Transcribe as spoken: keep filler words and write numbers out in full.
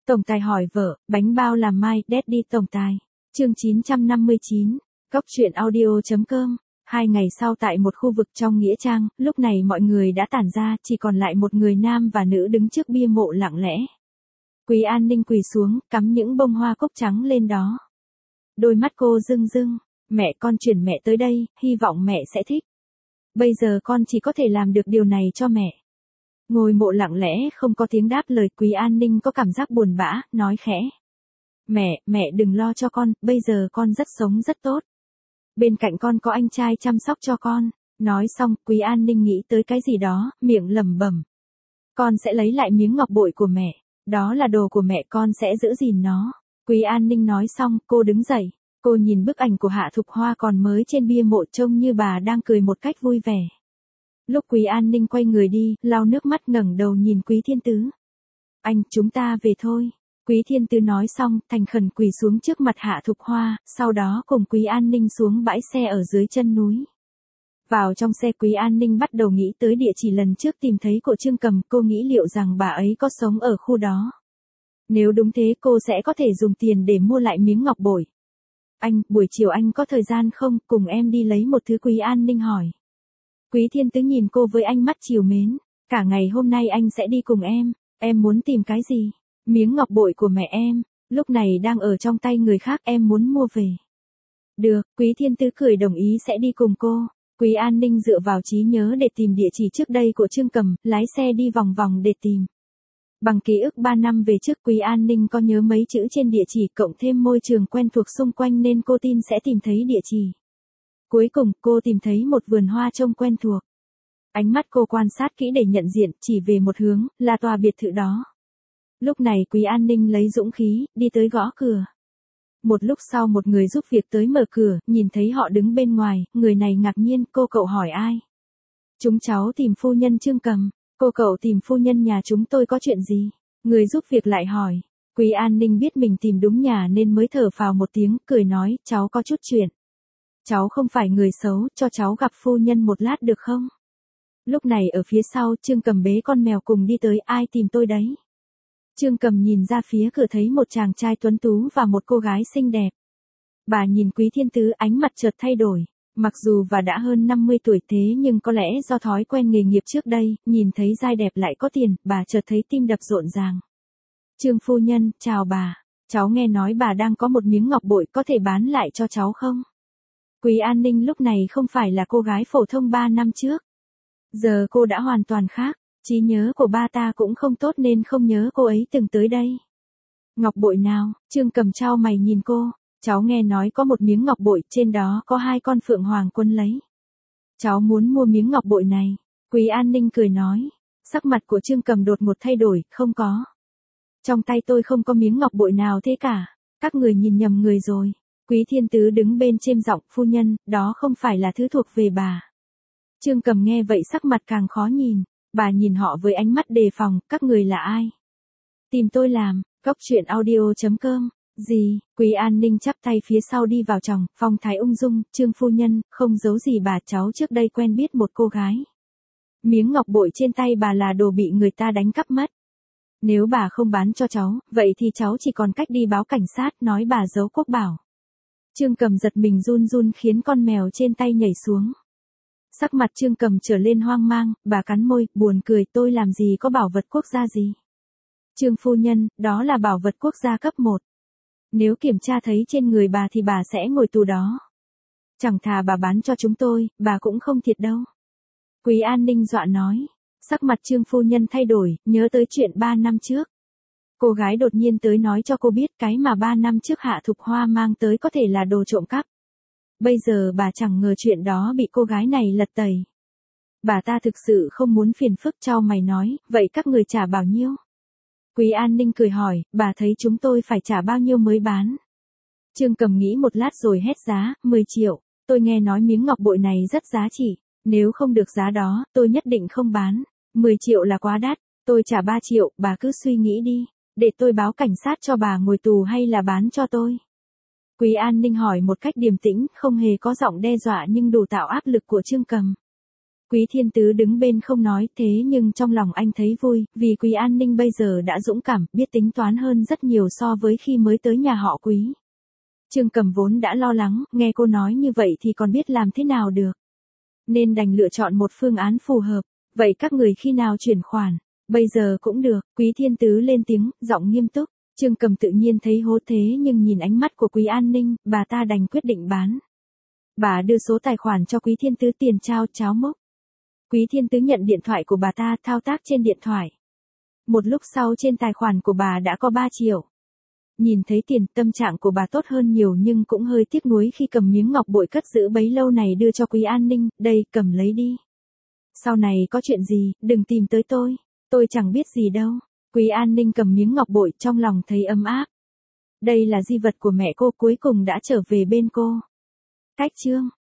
Tổng tài hỏi vợ, bánh bao làm mai, Daddy tổng tài. Chương chín trăm năm mươi chín, Cóc truyện audio chấm com. Hai ngày sau tại một khu vực trong nghĩa trang, lúc này mọi người đã tản ra, chỉ còn lại một người nam và nữ đứng trước bia mộ lặng lẽ. Quý An Ninh quỳ xuống, cắm những bông hoa cúc trắng lên đó. Đôi mắt cô rưng rưng, mẹ con chuyển mẹ tới đây, hy vọng mẹ sẽ thích. Bây giờ con chỉ có thể làm được điều này cho mẹ. Ngôi mộ lặng lẽ không có tiếng đáp lời. Quý An Ninh có cảm giác buồn bã, nói khẽ. Mẹ, mẹ đừng lo cho con, bây giờ con rất sống rất tốt. Bên cạnh con có anh trai chăm sóc cho con. Nói xong, Quý An Ninh nghĩ tới cái gì đó, miệng lẩm bẩm. Con sẽ lấy lại miếng ngọc bội của mẹ. Đó là đồ của mẹ, con sẽ giữ gìn nó. Quý An Ninh nói xong, cô đứng dậy. Cô nhìn bức ảnh của Hạ Thục Hoa còn mới trên bia mộ trông như bà đang cười một cách vui vẻ. Lúc Quý An Ninh quay người đi, lau nước mắt ngẩng đầu nhìn Quý Thiên Tứ. Anh, chúng ta về thôi. Quý Thiên Tứ nói xong, thành khẩn quỳ xuống trước mặt Hạ Thục Hoa, sau đó cùng Quý An Ninh xuống bãi xe ở dưới chân núi. Vào trong xe, Quý An Ninh bắt đầu nghĩ tới địa chỉ lần trước tìm thấy của Trương Cầm. Cô nghĩ liệu rằng bà ấy có sống ở khu đó. Nếu đúng thế, cô sẽ có thể dùng tiền để mua lại miếng ngọc bội. Anh, buổi chiều anh có thời gian không, cùng em đi lấy một thứ. Quý An Ninh hỏi. Quý Thiên Tứ nhìn cô với ánh mắt trìu mến. Cả ngày hôm nay anh sẽ đi cùng em. Em muốn tìm cái gì? Miếng ngọc bội của mẹ em. Lúc này đang ở trong tay người khác, em muốn mua về. Được, Quý Thiên Tứ cười đồng ý sẽ đi cùng cô. Quý An Ninh dựa vào trí nhớ để tìm địa chỉ trước đây của Trương Cầm, lái xe đi vòng vòng để tìm. Bằng ký ức ba năm về trước, Quý An Ninh có nhớ mấy chữ trên địa chỉ cộng thêm môi trường quen thuộc xung quanh nên cô tin sẽ tìm thấy địa chỉ. Cuối cùng, cô tìm thấy một vườn hoa trông quen thuộc. Ánh mắt cô quan sát kỹ để nhận diện, chỉ về một hướng, là tòa biệt thự đó. Lúc này Quý An Ninh lấy dũng khí, đi tới gõ cửa. Một lúc sau một người giúp việc tới mở cửa, nhìn thấy họ đứng bên ngoài, người này ngạc nhiên, cô cậu hỏi ai? Chúng cháu tìm phu nhân Trương Cầm. Cô cậu tìm phu nhân nhà chúng tôi có chuyện gì? Người giúp việc lại hỏi. Quý An Ninh biết mình tìm đúng nhà nên mới thở phào một tiếng, cười nói, cháu có chút chuyện. Cháu không phải người xấu, cho cháu gặp phu nhân một lát được không? Lúc này ở phía sau, Trương Cầm bế con mèo cùng đi tới, ai tìm tôi đấy? Trương Cầm nhìn ra phía cửa thấy một chàng trai tuấn tú và một cô gái xinh đẹp. Bà nhìn Quý Thiên Tứ, ánh mặt chợt thay đổi. Mặc dù và đã hơn năm mươi tuổi thế nhưng có lẽ do thói quen nghề nghiệp trước đây, nhìn thấy giai đẹp lại có tiền, bà chợt thấy tim đập rộn ràng. Trương phu nhân, chào bà. Cháu nghe nói bà đang có một miếng ngọc bội, có thể bán lại cho cháu không? Quý An Ninh lúc này không phải là cô gái phổ thông ba năm trước. Giờ cô đã hoàn toàn khác, trí nhớ của ba ta cũng không tốt nên không nhớ cô ấy từng tới đây. Ngọc bội nào? Trương Cầm chau mày nhìn cô. Cháu nghe nói có một miếng ngọc bội, trên đó có hai con phượng hoàng quân lấy. Cháu muốn mua miếng ngọc bội này. Quý An Ninh cười nói. Sắc mặt của Trương Cầm đột ngột thay đổi, không có. Trong tay tôi không có miếng ngọc bội nào thế cả. Các người nhìn nhầm người rồi. Quý Thiên Tứ đứng bên chêm giọng, phu nhân, đó không phải là thứ thuộc về bà. Trương Cầm nghe vậy sắc mặt càng khó nhìn. Bà nhìn họ với ánh mắt đề phòng, các người là ai? Tìm tôi làm, cóc truyện audio chấm com. Gì? Quý An Ninh chắp tay phía sau đi vào trong, phong thái ung dung, Trương phu nhân, không giấu gì bà, cháu trước đây quen biết một cô gái. Miếng ngọc bội trên tay bà là đồ bị người ta đánh cắp mất. Nếu bà không bán cho cháu, vậy thì cháu chỉ còn cách đi báo cảnh sát, nói bà giấu quốc bảo. Trương Cầm giật mình run run khiến con mèo trên tay nhảy xuống. Sắc mặt Trương Cầm trở lên hoang mang, bà cắn môi, buồn cười, tôi làm gì có bảo vật quốc gia gì. Trương phu nhân, đó là bảo vật quốc gia cấp một. Nếu kiểm tra thấy trên người bà thì bà sẽ ngồi tù đó. Chẳng thà bà bán cho chúng tôi, bà cũng không thiệt đâu. Quý An Ninh dọa nói. Sắc mặt Trương phu nhân thay đổi, nhớ tới chuyện ba năm trước. Cô gái đột nhiên tới nói cho cô biết cái mà ba năm trước Hạ Thục Hoa mang tới có thể là đồ trộm cắp. Bây giờ bà chẳng ngờ chuyện đó bị cô gái này lật tẩy. Bà ta thực sự không muốn phiền phức, chau mày nói, vậy các người trả bao nhiêu? Quý An Ninh cười hỏi, bà thấy chúng tôi phải trả bao nhiêu mới bán? Trương Cầm nghĩ một lát rồi hét giá, mười triệu, tôi nghe nói miếng ngọc bội này rất giá trị, nếu không được giá đó, tôi nhất định không bán, mười triệu là quá đắt, tôi trả ba triệu, bà cứ suy nghĩ đi, để tôi báo cảnh sát cho bà ngồi tù hay là bán cho tôi? Quý An Ninh hỏi một cách điềm tĩnh, không hề có giọng đe dọa nhưng đủ tạo áp lực của Trương Cầm. Quý Thiên Tứ đứng bên không nói thế nhưng trong lòng anh thấy vui, vì Quý An Ninh bây giờ đã dũng cảm, biết tính toán hơn rất nhiều so với khi mới tới nhà họ Quý. Trương Cầm vốn đã lo lắng, nghe cô nói như vậy thì còn biết làm thế nào được. Nên đành lựa chọn một phương án phù hợp. Vậy các người khi nào chuyển khoản? Bây giờ cũng được, Quý Thiên Tứ lên tiếng, giọng nghiêm túc. Trương Cầm tự nhiên thấy hố thế nhưng nhìn ánh mắt của Quý An Ninh, bà ta đành quyết định bán. Bà đưa số tài khoản cho Quý Thiên Tứ tiền trao cháo mốc. Quý Thiên Tứ nhận điện thoại của bà ta, thao tác trên điện thoại. Một lúc sau trên tài khoản của bà đã có ba triệu. Nhìn thấy tiền, tâm trạng của bà tốt hơn nhiều nhưng cũng hơi tiếc nuối khi cầm miếng ngọc bội cất giữ bấy lâu này đưa cho Quý An Ninh, đây, cầm lấy đi. Sau này có chuyện gì, đừng tìm tới tôi, tôi chẳng biết gì đâu. Quý An Ninh cầm miếng ngọc bội trong lòng thấy ấm áp. Đây là di vật của mẹ cô cuối cùng đã trở về bên cô. Cách chương